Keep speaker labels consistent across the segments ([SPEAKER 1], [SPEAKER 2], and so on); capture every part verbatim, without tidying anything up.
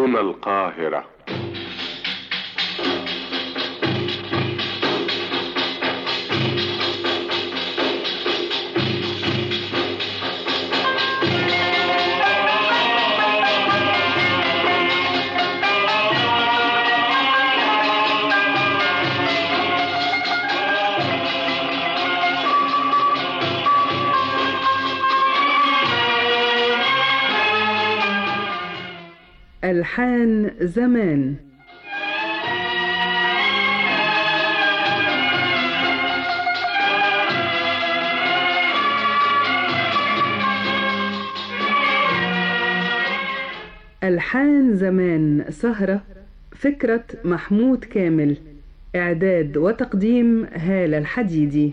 [SPEAKER 1] هنا القاهرة.
[SPEAKER 2] ألحان زمان. ألحان زمان سهرة، فكرة محمود كامل، إعداد وتقديم هالة الحديدي.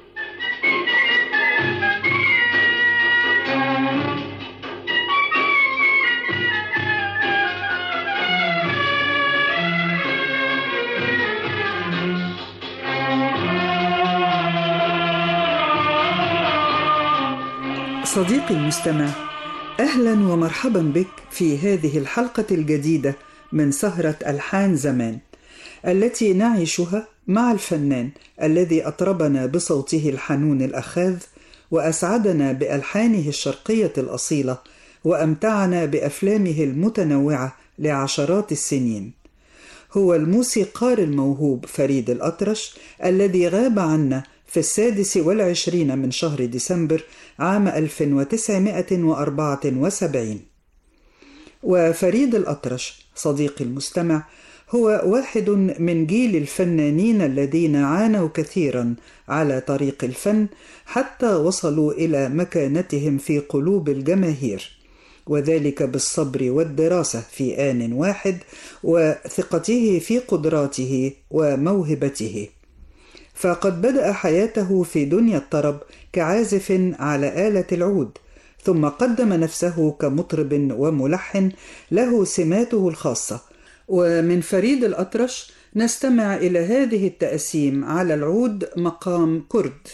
[SPEAKER 3] صديقي المستمع، أهلا ومرحبا بك في هذه الحلقة الجديدة من سهرة ألحان زمان، التي نعيشها مع الفنان الذي أطربنا بصوته الحنون الأخاذ، وأسعدنا بألحانه الشرقية الأصيلة، وأمتعنا بأفلامه المتنوعة لعشرات السنين. هو الموسيقار الموهوب فريد الأطرش، الذي غاب عنا في السادس والعشرين من شهر ديسمبر عام ألف وتسعمائة وأربعة وسبعين. وفريد الأطرش صديقي المستمع هو واحد من جيل الفنانين الذين عانوا كثيرا على طريق الفن حتى وصلوا إلى مكانتهم في قلوب الجماهير، وذلك بالصبر والدراسة في آن واحد، وثقته في قدراته وموهبته. فقد بدأ حياته في دنيا الطرب كعازف على آلة العود، ثم قدم نفسه كمطرب وملحن له سماته الخاصة. ومن فريد الأطرش نستمع إلى هذه التأسيم على العود مقام كرد.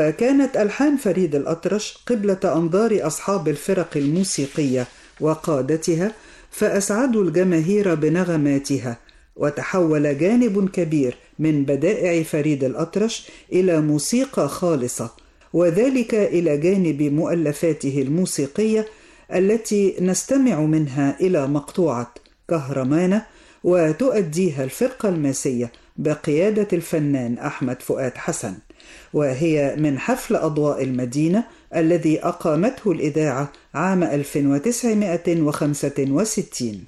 [SPEAKER 3] وكانت ألحان فريد الأطرش قبلة أنظار أصحاب الفرق الموسيقية وقادتها، فأسعدوا الجماهير بنغماتها، وتحول جانب كبير من بدائع فريد الأطرش إلى موسيقى خالصة، وذلك إلى جانب مؤلفاته الموسيقية التي نستمع منها إلى مقطوعة كهرمانة، وتؤديها الفرقة الماسية بقيادة الفنان أحمد فؤاد حسن، وهي من حفل أضواء المدينة الذي أقامته الإذاعة عام ألف وتسعمائة وخمسة وستين.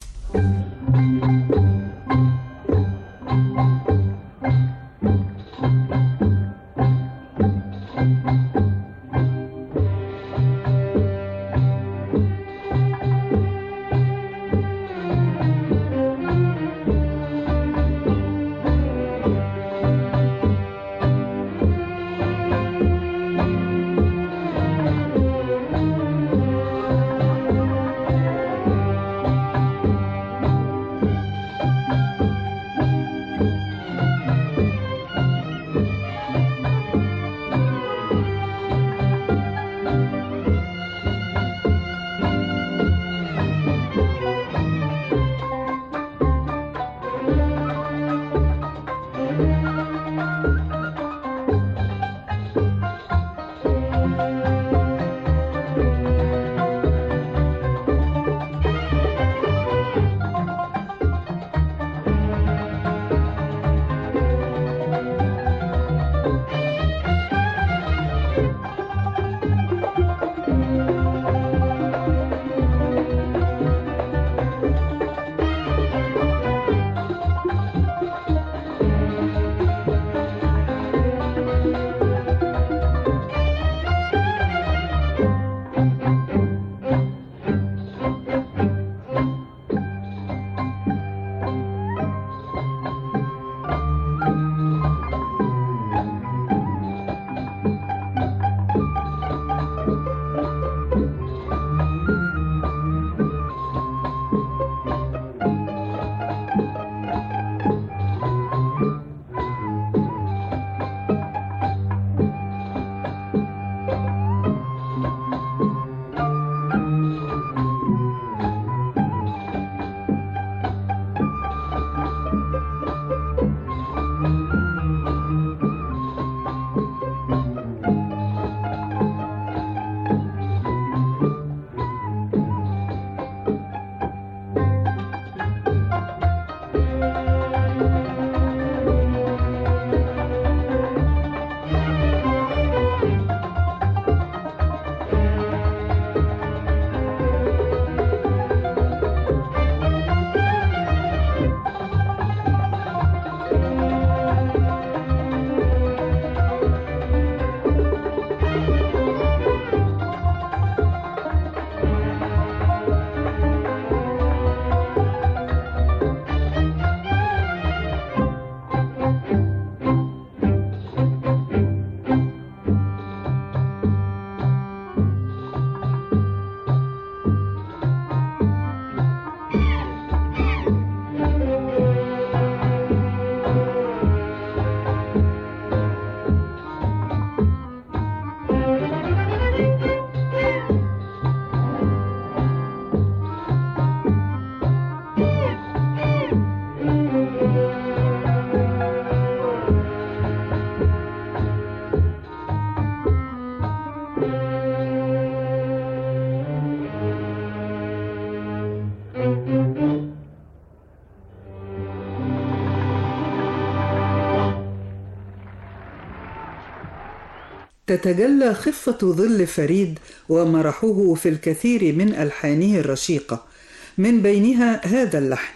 [SPEAKER 3] تتجلى خفة ظل فريد ومرحه في الكثير من ألحانه الرشيقة، من بينها هذا اللحن: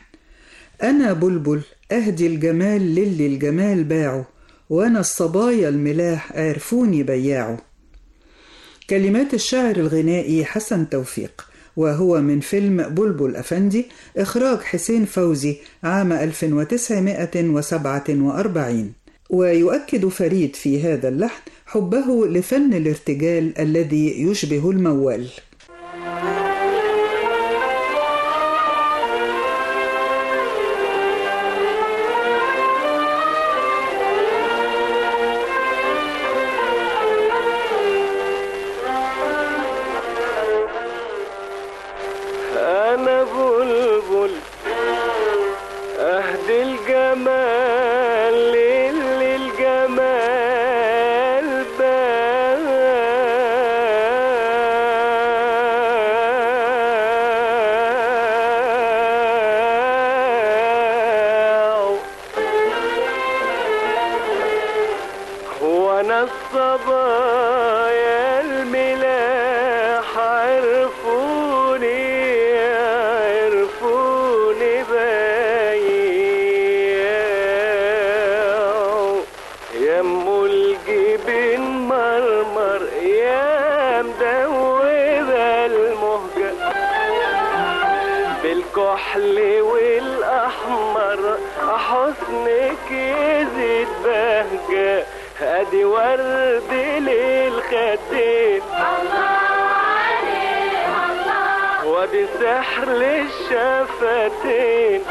[SPEAKER 3] أنا بلبل أهدي الجمال للي الجمال باعه، وأنا الصبايا الملاح عرفوني بياعه. كلمات الشاعر الغنائي حسن توفيق، وهو من فيلم بلبل أفندي، إخراج حسين فوزي عام ألف وتسعمائة وسبعة وأربعين. ويؤكد فريد في هذا اللحن حبه لفن الارتجال الذي يشبه الموال.
[SPEAKER 1] الكحل والاحمر حسنك يزيد بهجة ادي ورد للخدين وادي سحر للشفتين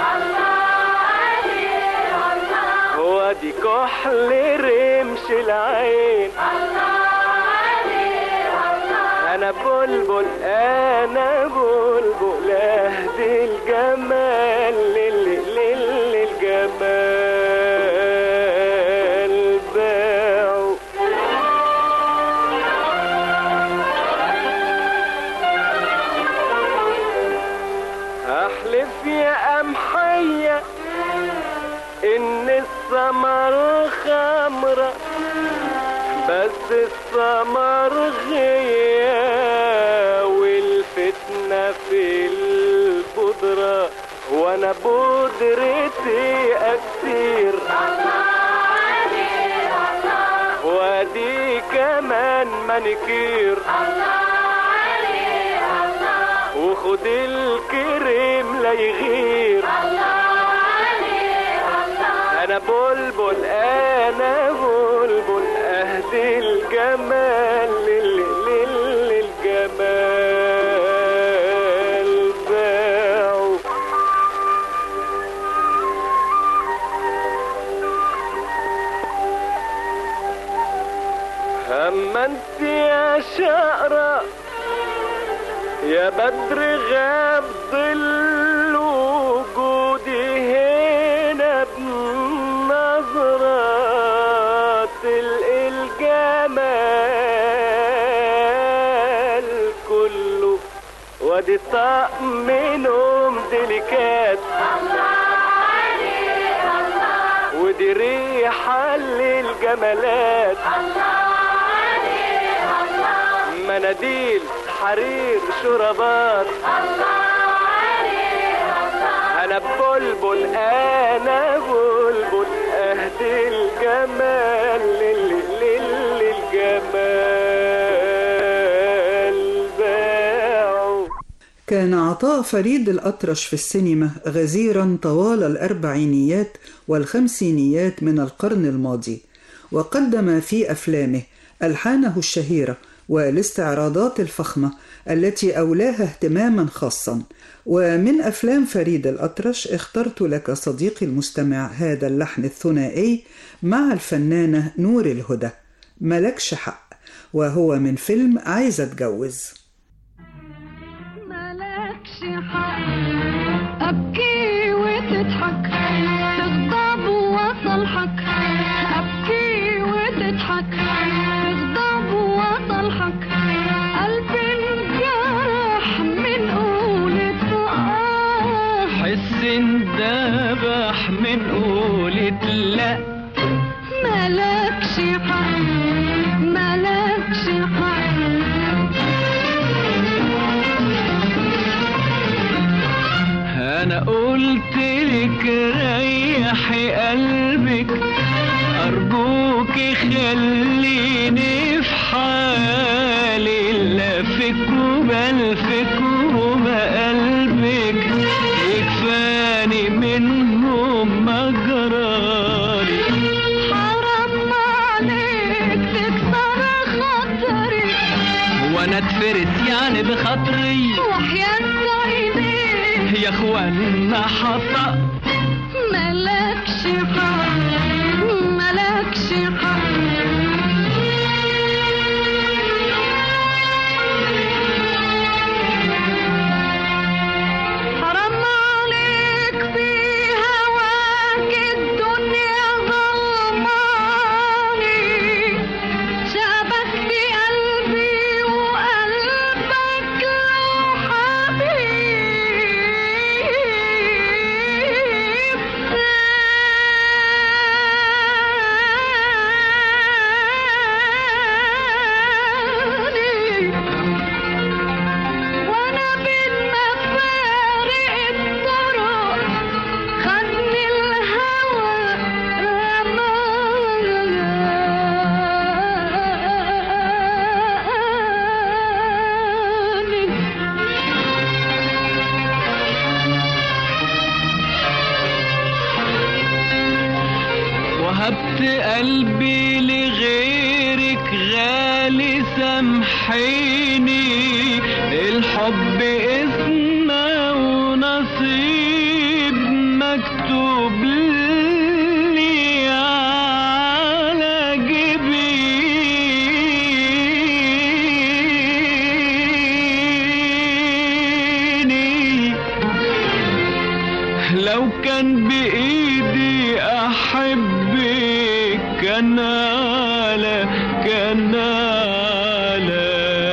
[SPEAKER 1] وادي كحل رمش العين انا بلبل انا بلبل اهدي الجمال للجمال باعوا احلف يا قمحية ان الثمر خمرة بس الثمر غيا والفتنة في البودرة وانا بودرتي اكتير وادي كمان مانيكير وخد الكريم لا يغير انا بلبل انا بلبل اهدي الجمال للجمال باعوا اما انت يا شقرة يا بدر غاب ظل وجودي هنا بنظرات الجمال كله وادي طقم نوم ديليكات ودي ريحة للجمالات مناديل حرير شربات انا بلبل انا بلبل اهدي الجمال للجمال باعوا.
[SPEAKER 3] كان عطاء فريد الأطرش في السينما غزيرا طوال الأربعينيات والخمسينيات من القرن الماضي، وقدم في أفلامه ألحانه الشهيرة والاستعراضات الفخمة التي أولاها اهتماما خاصا. ومن أفلام فريد الأطرش اخترت لك صديقي المستمع هذا اللحن الثنائي مع الفنانة نور الهدى، ملكش حق، وهو من فيلم عايزة اتجوز.
[SPEAKER 4] ملكش حق أبكي وتضحك تغضب وصلحك أبكي وتضحك تغضب وصلحك قلبي انجرح من قولة آه
[SPEAKER 1] حس اندبح من قولة لا
[SPEAKER 4] ملكش حق ملكش حق
[SPEAKER 1] انا قلت لك ريحي قلبك ارجوك خليني في حالي لا فكر بل فكر بقلبك يكفاني منهم مجراري
[SPEAKER 4] حرام عليك تكسر خاطري
[SPEAKER 1] وانا اتفرس يعني بخاطري
[SPEAKER 4] وحياة عينيك
[SPEAKER 1] يا اخوانا حطأ
[SPEAKER 4] ملكش حق ملكش حق حرام عليك في هواك الدنيا ظلماني شبكت قلبي وقلبك له حبيب
[SPEAKER 1] قلبي لغيرك غالي سامحيني، الحب اسمه ونصيب مكتوب لي على جبيني. لو كان بإيدي أحبك كان على كان على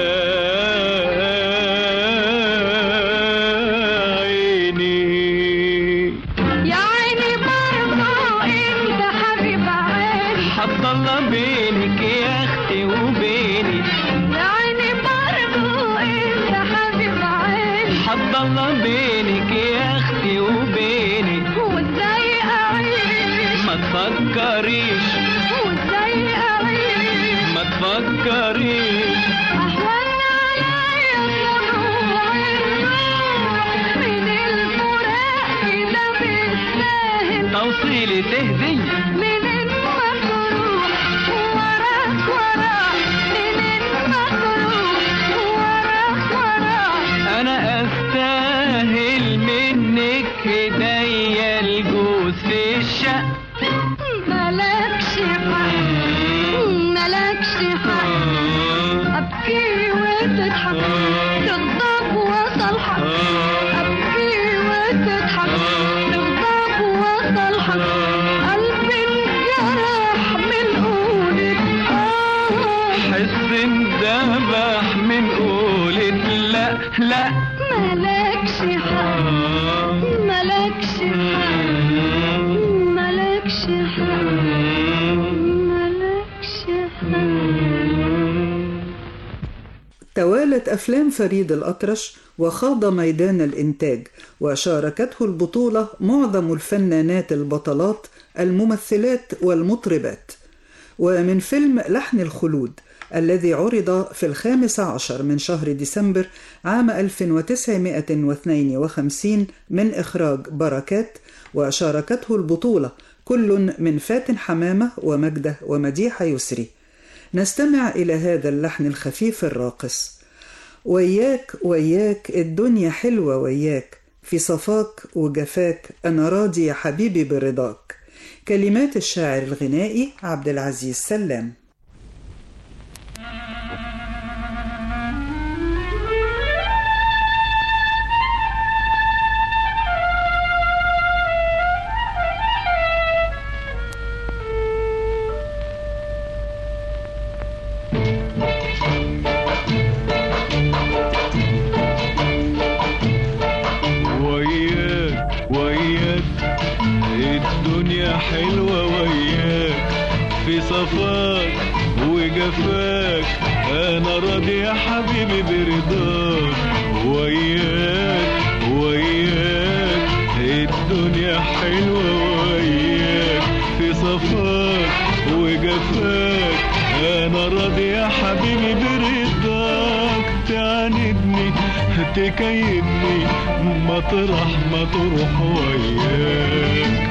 [SPEAKER 1] عيني.
[SPEAKER 4] يا عيني برضه انت حبيب عيني،
[SPEAKER 1] حط الله بينك يا اختي وبيني.
[SPEAKER 4] يا عيني برضه انت حبيب عيني،
[SPEAKER 1] حط الله بينك يا اختي وبيني.
[SPEAKER 4] وازاي اعيش
[SPEAKER 1] ما تفكريش
[SPEAKER 4] وازاي اعيش
[SPEAKER 1] ما تفكريش
[SPEAKER 4] اهون عليا طلوع النور من الفراق كده بالساهل،
[SPEAKER 1] توصيلي تهدي
[SPEAKER 4] من المكروه وراك وراك، من المكروه وراك وراك.
[SPEAKER 1] انا استاهل منك هدية الجوز في الشق.
[SPEAKER 4] ملكش حق ملكش حق، ابكي وتضحك تغضب وصلحك، ابكي وتضحك تغضب وصلحك. قلبي انجرح من قولك اه،
[SPEAKER 1] حس اندبح من قولة لا لا.
[SPEAKER 4] ملكش حق ملكش حق ملكش حق ملكش حق.
[SPEAKER 3] توالت أفلام فريد الأطرش وخاض ميدان الإنتاج، وشاركته البطولة معظم الفنانات البطلات الممثلات والمطربات. ومن فيلم لحن الخلود الذي عرض في الخامس عشر من شهر ديسمبر عام ألف وتسعمائة واثنين وخمسين من إخراج بركات، وشاركته البطولة كل من فاتن حمامة ومجدة ومديحة يسري. نستمع إلى هذا اللحن الخفيف الراقص. وياك وياك الدنيا حلوة وياك، في صفاك وجفاك أنا راضي يا حبيبي برضاك. كلمات الشاعر الغنائي عبد العزيز سلام.
[SPEAKER 1] حلوة وياك، في صفاك وجفاك أنا راضي يا حبيبي برضاك. وياك وياك الدنيا حلوة وياك، في صفاك وجفاك أنا راضي يا حبيبي برضاك. تعاندني تكيدني مطرح ما تروح وياك.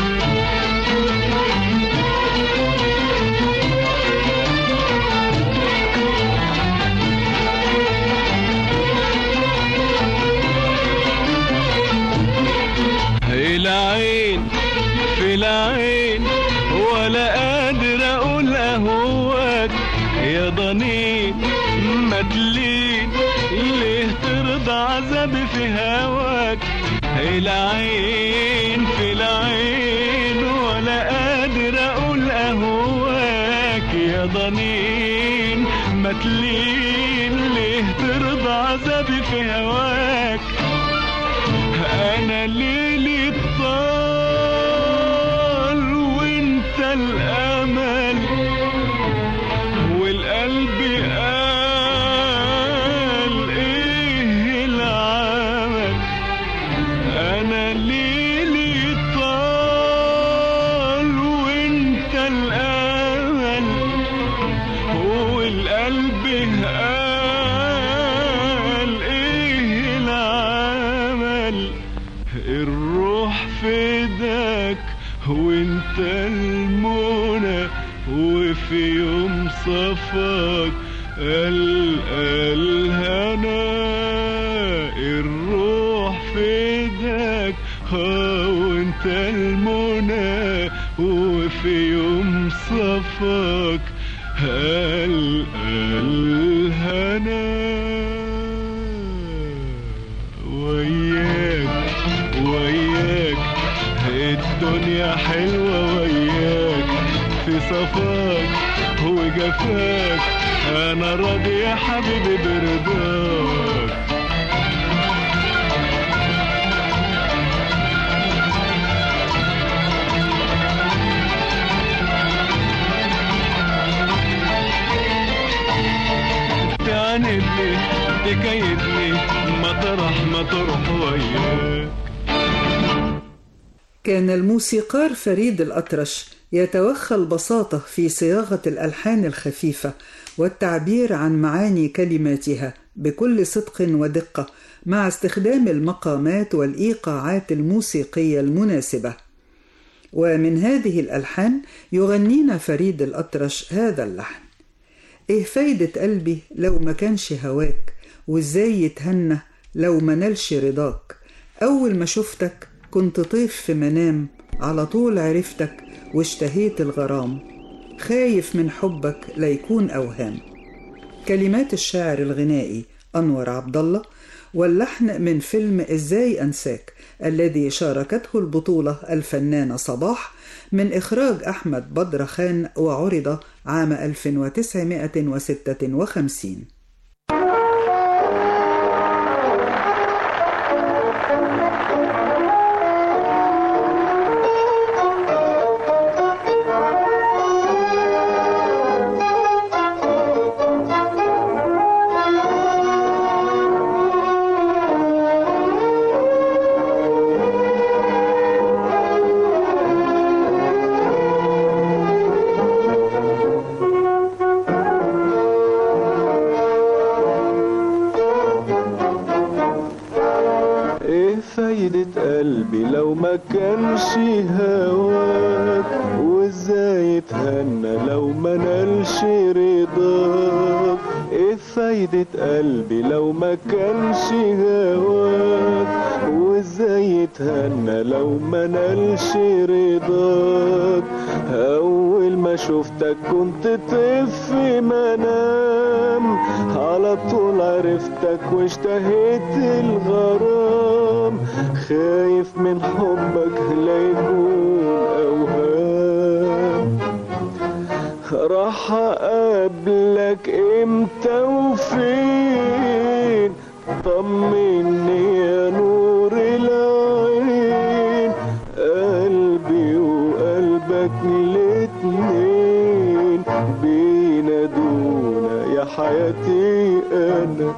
[SPEAKER 1] العين في العين ولا قادر اقول اهواك، يا ضنين متلين ليه ترضى عذابي في هواك. العين في العين ولا قادر اقول اهواك، يا ضنين متلين ليه ترضى عذابي في هواك. انا ليلي طال وانت الامل، والقلب قال ايه العمل. انا ليلي طال وانت الامل، والقلب قال ايه العمل. الروح
[SPEAKER 5] صفك ألقى الهنا الروح في ايدك وانت المنى وفي يوم صفك ألقى الهنا وياك وياك الدنيا حلوة وياك في صفاك وجفاك أنا راضي يا حبيبي برضاك تعاندني تكيدني مطرح ما تروح وياك.
[SPEAKER 3] كان الموسيقار فريد الأطرش يتوخى البساطة في صياغة الألحان الخفيفة والتعبير عن معاني كلماتها بكل صدق ودقة مع استخدام المقامات والإيقاعات الموسيقية المناسبة. ومن هذه الألحان يغنينا فريد الأطرش هذا اللحن: إيه فايدة قلبي لو ما كانش هواك، وإزاي يتهنى لو ما نالش رضاك، أول ما شفتك كنت طيف في منام، على طول عرفتك واشتهيت الغرام، خايف من حبك ليكون أوهام. كلمات الشاعر الغنائي أنور عبد الله، واللحن من فيلم إزاي أنساك الذي شاركته البطولة الفنانة صباح، من إخراج أحمد بدرخان، وعرض عام ألف وتسعمائة وستة وخمسين.
[SPEAKER 5] قلبي لو ما كانش هواك، وازاي يتهنى لو ما نالش رضاك. ايه فايدة قلبي لو ما كانش هواك، وازاي يتهنى لو ما نالش رضاك. اول ما شفتك كنت طيف في منام، على طول عرفتك واشتهيت الغرام، خايف من حبك لا يكون أوهام. راح أقابلك امتى وفين، طمني يا نور العين، قلبي وقلبك الاتنين بينادونا يا حياتي أنا.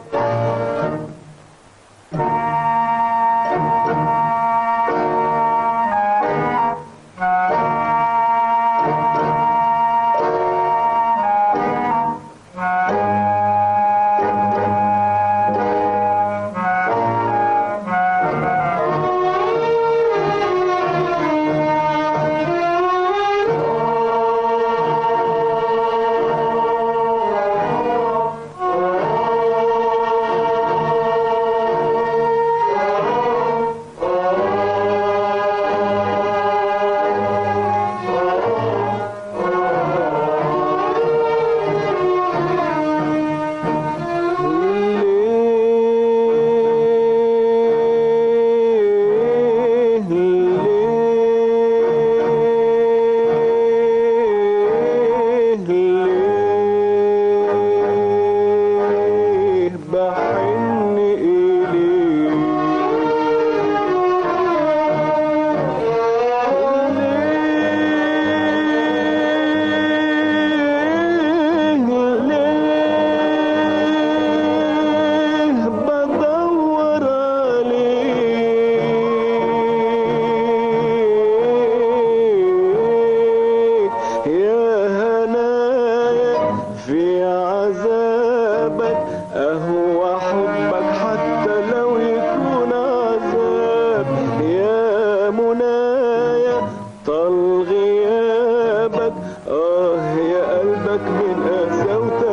[SPEAKER 5] طال غيابك، آه يا قلبك من قساوتك.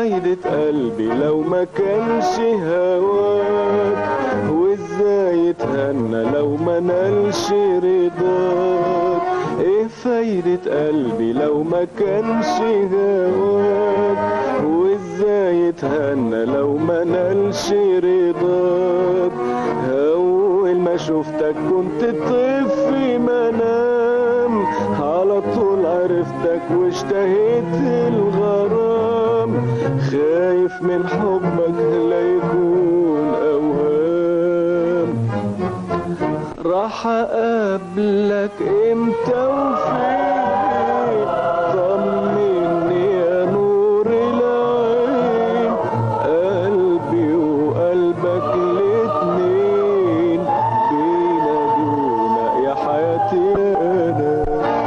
[SPEAKER 5] فايدة قلبي لو ما كانش هواك، وازاي يتهنى لو ما نالش رضاك. ايه فايدة قلبي لو ما كانش هواك، وازاي يتهنى لو ما نالش رضاك. اول ما شفتك كنت طيف في منام، على طول عرفتك واشتهيت الغرام. خايف من حبك لا يكون اوهام. راح اقابلك امتى وفين؟ طمني يا نور العين، قلبي وقلبك الاتنين بينادونا يا حياتي انا.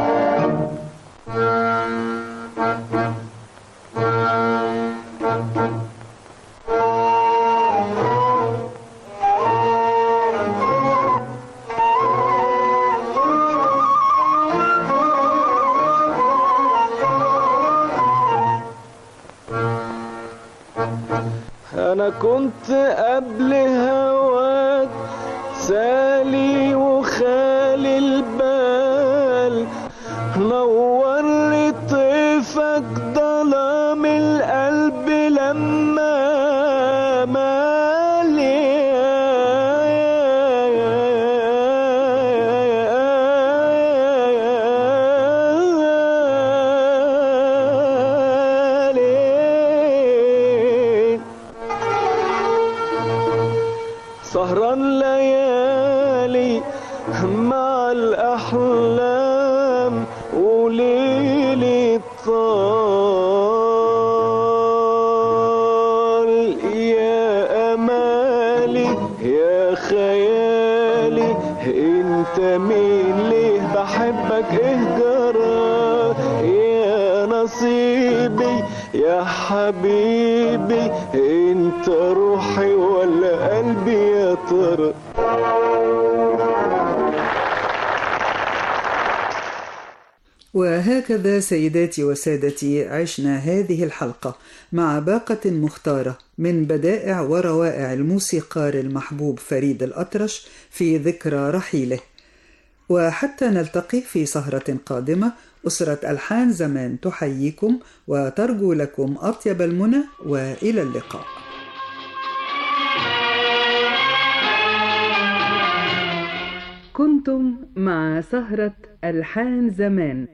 [SPEAKER 5] انا كنت قبل هواك سالي وخالي البال، نور لي طيفك ظلام القلب لما مالي. سهران ليالي مع الأحلام وليلي طال. يا أمالي يا خيالي انت مين ليه بحبك ايه جرى؟ يا نصيبي يا حبيبي انت روحي ولا قلبي يا ترى؟
[SPEAKER 3] وهكذا سيداتي وسادتي عشنا هذه الحلقة مع باقة مختارة من بدائع وروائع الموسيقار المحبوب فريد الأطرش في ذكرى رحيله. وحتى نلتقي في سهرة قادمة، أسرة ألحان زمان تحييكم وترجو لكم أطيب المنى، وإلى اللقاء.
[SPEAKER 2] كنتم مع سهرة ألحان زمان.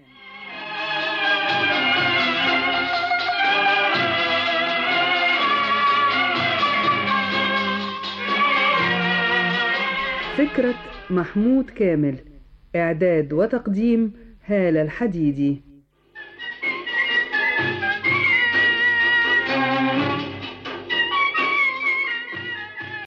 [SPEAKER 2] فكرة محمود كامل، إعداد وتقديم هالة الحديدي.